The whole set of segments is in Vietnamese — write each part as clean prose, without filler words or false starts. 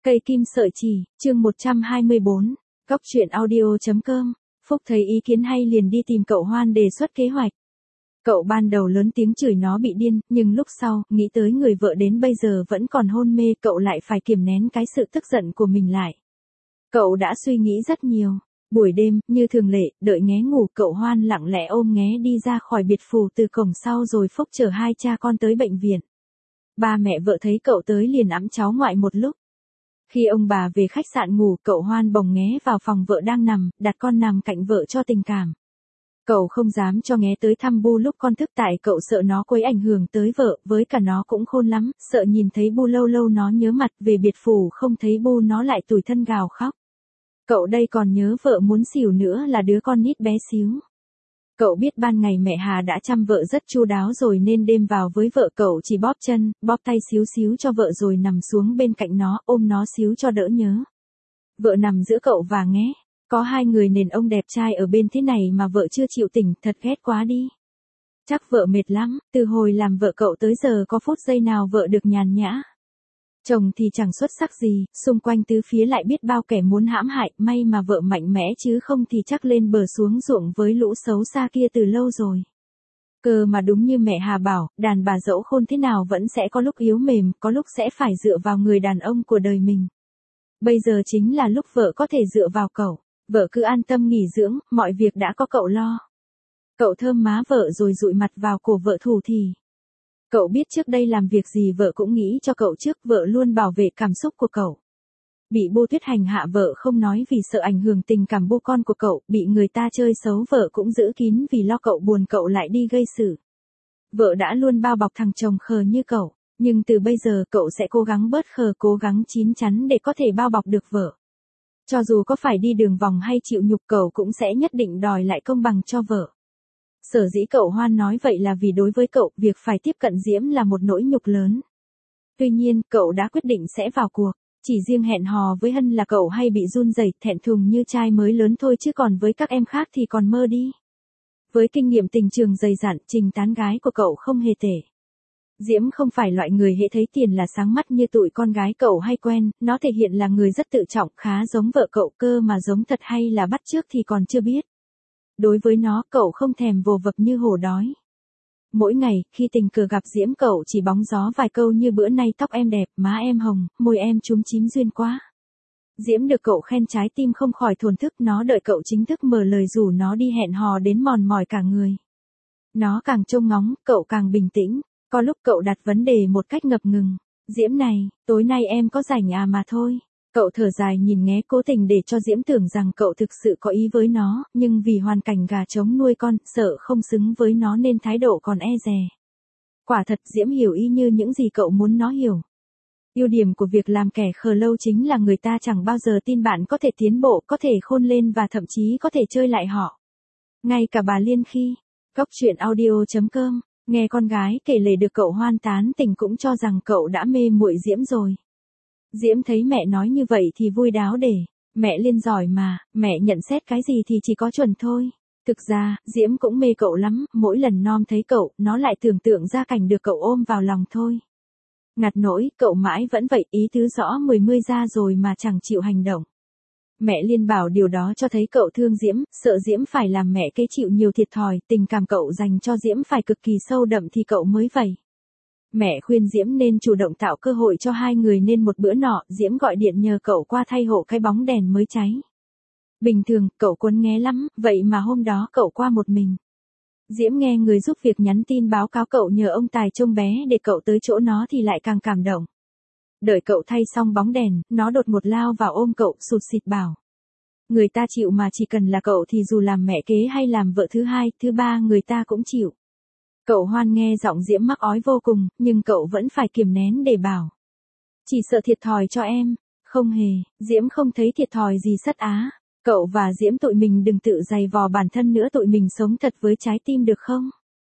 Cây kim sợi chỉ, chương 124, Góc truyện audio.com. Phúc thấy ý kiến hay liền đi tìm cậu Hoan đề xuất kế hoạch. Cậu ban đầu lớn tiếng chửi nó bị điên, nhưng lúc sau, nghĩ tới người vợ đến bây giờ vẫn còn hôn mê, cậu lại phải kiềm nén cái sự tức giận của mình lại. Cậu đã suy nghĩ rất nhiều. Buổi đêm, như thường lệ, đợi nghé ngủ, cậu Hoan lặng lẽ ôm nghé đi ra khỏi biệt phủ từ cổng sau rồi Phúc chở hai cha con tới bệnh viện. Ba mẹ vợ thấy cậu tới liền ẵm cháu ngoại một lúc. Khi ông bà về khách sạn ngủ, cậu Hoan bồng nghé vào phòng vợ đang nằm, đặt con nằm cạnh vợ cho tình cảm. Cậu không dám cho nghé tới thăm Bu lúc con thức tại cậu sợ nó quấy ảnh hưởng tới vợ, với cả nó cũng khôn lắm, sợ nhìn thấy Bu lâu lâu nó nhớ mặt, về biệt phủ không thấy Bu nó lại tủi thân gào khóc. Cậu đây còn nhớ vợ muốn xỉu nữa là đứa con nít bé xíu. Cậu biết ban ngày mẹ Hà đã chăm vợ rất chu đáo rồi nên đêm vào với vợ cậu chỉ bóp chân, bóp tay xíu xíu cho vợ rồi nằm xuống bên cạnh nó, ôm nó xíu cho đỡ nhớ. Vợ nằm giữa cậu và nghé. Có hai người nền ông đẹp trai ở bên thế này mà vợ chưa chịu tỉnh, thật ghét quá đi. Chắc vợ mệt lắm, từ hồi làm vợ cậu tới giờ có phút giây nào vợ được nhàn nhã. Chồng thì chẳng xuất sắc gì, xung quanh tứ phía lại biết bao kẻ muốn hãm hại, may mà vợ mạnh mẽ chứ không thì chắc lên bờ xuống ruộng với lũ xấu xa kia từ lâu rồi. Cơ mà đúng như mẹ Hà bảo, đàn bà dẫu khôn thế nào vẫn sẽ có lúc yếu mềm, có lúc sẽ phải dựa vào người đàn ông của đời mình. Bây giờ chính là lúc vợ có thể dựa vào cậu, vợ cứ an tâm nghỉ dưỡng, mọi việc đã có cậu lo. Cậu thơm má vợ rồi dụi mặt vào cổ vợ thủ thỉ. Cậu biết trước đây làm việc gì vợ cũng nghĩ cho cậu trước, vợ luôn bảo vệ cảm xúc của cậu. Bị Bu Tuyết hành hạ vợ không nói vì sợ ảnh hưởng tình cảm Bu con của cậu, bị người ta chơi xấu vợ cũng giữ kín vì lo cậu buồn cậu lại đi gây sự. Vợ đã luôn bao bọc thằng chồng khờ như cậu, nhưng từ bây giờ cậu sẽ cố gắng bớt khờ, cố gắng chín chắn để có thể bao bọc được vợ. Cho dù có phải đi đường vòng hay chịu nhục cậu cũng sẽ nhất định đòi lại công bằng cho vợ. Sở dĩ cậu Hoan nói vậy là vì đối với cậu, việc phải tiếp cận Diễm là một nỗi nhục lớn. Tuy nhiên, cậu đã quyết định sẽ vào cuộc. Chỉ riêng hẹn hò với Hân là cậu hay bị run rẩy, thẹn thùng như trai mới lớn thôi chứ còn với các em khác thì còn mơ đi. Với kinh nghiệm tình trường dày dặn, trình tán gái của cậu không hề tệ. Diễm không phải loại người hễ thấy tiền là sáng mắt như tụi con gái cậu hay quen, nó thể hiện là người rất tự trọng, khá giống vợ cậu, cơ mà giống thật hay là bắt chước thì còn chưa biết. Đối với nó, cậu không thèm vồ vập như hổ đói. Mỗi ngày, khi tình cờ gặp Diễm cậu chỉ bóng gió vài câu như bữa nay tóc em đẹp, má em hồng, môi em chúm chím duyên quá. Diễm được cậu khen trái tim không khỏi thổn thức, nó đợi cậu chính thức mở lời rủ nó đi hẹn hò đến mòn mỏi cả người. Nó càng trông ngóng, cậu càng bình tĩnh, có lúc cậu đặt vấn đề một cách ngập ngừng. Diễm này, tối nay em có rảnh à mà thôi. Cậu thở dài nhìn nghé cố tình để cho Diễm tưởng rằng cậu thực sự có ý với nó, nhưng vì hoàn cảnh gà trống nuôi con, sợ không xứng với nó nên thái độ còn e dè. Quả thật Diễm hiểu y như những gì cậu muốn nó hiểu. Ưu điểm của việc làm kẻ khờ lâu chính là người ta chẳng bao giờ tin bạn có thể tiến bộ, có thể khôn lên và thậm chí có thể chơi lại họ. Ngay cả bà Liên khi, Góc truyện audio.com, nghe con gái kể lể được cậu Hoan tán tỉnh cũng cho rằng cậu đã mê muội Diễm rồi. Diễm thấy mẹ nói như vậy thì vui đáo để, mẹ Liên giỏi mà, mẹ nhận xét cái gì thì chỉ có chuẩn thôi. Thực ra, Diễm cũng mê cậu lắm, mỗi lần Nom thấy cậu, nó lại tưởng tượng ra cảnh được cậu ôm vào lòng thôi. Ngặt nỗi, cậu mãi vẫn vậy, ý tứ rõ mươi ra rồi mà chẳng chịu hành động. Mẹ Liên bảo điều đó cho thấy cậu thương Diễm, sợ Diễm phải làm mẹ kế chịu nhiều thiệt thòi, tình cảm cậu dành cho Diễm phải cực kỳ sâu đậm thì cậu mới vậy. Mẹ khuyên Diễm nên chủ động tạo cơ hội cho hai người nên một bữa nọ, Diễm gọi điện nhờ cậu qua thay hộ cái bóng đèn mới cháy. Bình thường, cậu cuốn nghé lắm, vậy mà hôm đó cậu qua một mình. Diễm nghe người giúp việc nhắn tin báo cáo cậu nhờ ông Tài trông bé để cậu tới chỗ nó thì lại càng cảm động. Đợi cậu thay xong bóng đèn, nó đột ngột lao vào ôm cậu, sụt sịt bảo. Người ta chịu mà chỉ cần là cậu thì dù làm mẹ kế hay làm vợ thứ hai, thứ ba người ta cũng chịu. Cậu Hoan nghe giọng Diễm mắc ói vô cùng, nhưng cậu vẫn phải kiềm nén để bảo. Chỉ sợ thiệt thòi cho em. Không hề, Diễm không thấy thiệt thòi gì sất á. Cậu và Diễm tụi mình đừng tự dày vò bản thân nữa, tụi mình sống thật với trái tim được không?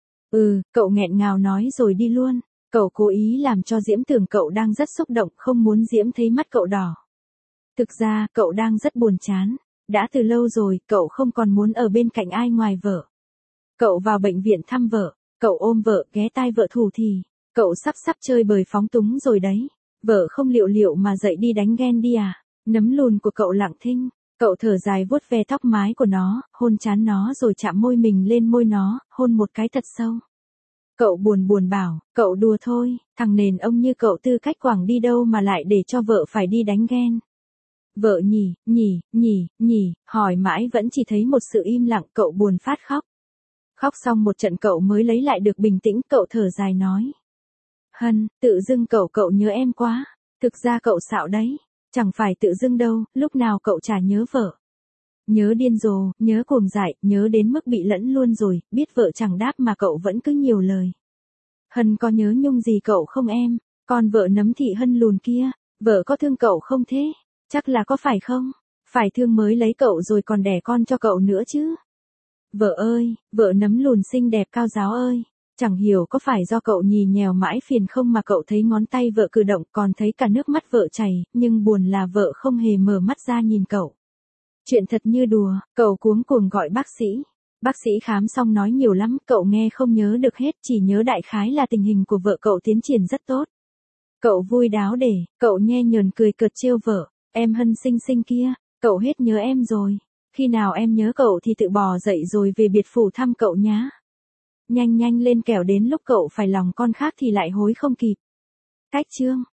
Cậu nghẹn ngào nói rồi đi luôn. Cậu cố ý làm cho Diễm tưởng cậu đang rất xúc động, không muốn Diễm thấy mắt cậu đỏ. Thực ra, cậu đang rất buồn chán. Đã từ lâu rồi, cậu không còn muốn ở bên cạnh ai ngoài vợ. Cậu vào bệnh viện thăm vợ. Cậu ôm vợ, ghé tai vợ thủ thì, cậu sắp chơi bời phóng túng rồi đấy. Vợ không liệu liệu mà dậy đi đánh ghen đi à? Nấm lùn của cậu lặng thinh, cậu thở dài vuốt ve tóc mái của nó, hôn trán nó rồi chạm môi mình lên môi nó, hôn một cái thật sâu. Cậu buồn buồn bảo, cậu đùa thôi, thằng nền ông như cậu tư cách quảng đi đâu mà lại để cho vợ phải đi đánh ghen. Vợ nhỉ, hỏi mãi vẫn chỉ thấy một sự im lặng, cậu buồn phát khóc. Khóc xong một trận cậu mới lấy lại được bình tĩnh, cậu thở dài nói. Hân, tự dưng cậu nhớ em quá, thực ra cậu xạo đấy, chẳng phải tự dưng đâu, lúc nào cậu chả nhớ vợ. Nhớ điên rồ, nhớ cuồng dại, nhớ đến mức bị lẫn luôn rồi, biết vợ chẳng đáp mà cậu vẫn cứ nhiều lời. Hân có nhớ nhung gì cậu không em? Còn vợ nấm thị Hân lùn kia, vợ có thương cậu không thế? Chắc là có phải không? Phải thương mới lấy cậu rồi còn đẻ con cho cậu nữa chứ. Vợ ơi, vợ nấm lùn xinh đẹp cao giáo ơi, chẳng hiểu có phải do cậu nhì nhèo mãi phiền không mà cậu thấy ngón tay vợ cử động còn thấy cả nước mắt vợ chảy, nhưng buồn là vợ không hề mở mắt ra nhìn cậu. Chuyện thật như đùa, cậu cuống cuồng gọi bác sĩ. Bác sĩ khám xong nói nhiều lắm, cậu nghe không nhớ được hết, chỉ nhớ đại khái là tình hình của vợ cậu tiến triển rất tốt. Cậu vui đáo để, cậu nhe nhờn cười cợt trêu vợ, em Hân xinh xinh kia, cậu hết nhớ em rồi. Khi nào em nhớ cậu thì tự bò dậy rồi về biệt phủ thăm cậu nhá. Nhanh nhanh lên kẻo đến lúc cậu phải lòng con khác thì lại hối không kịp. Cách chương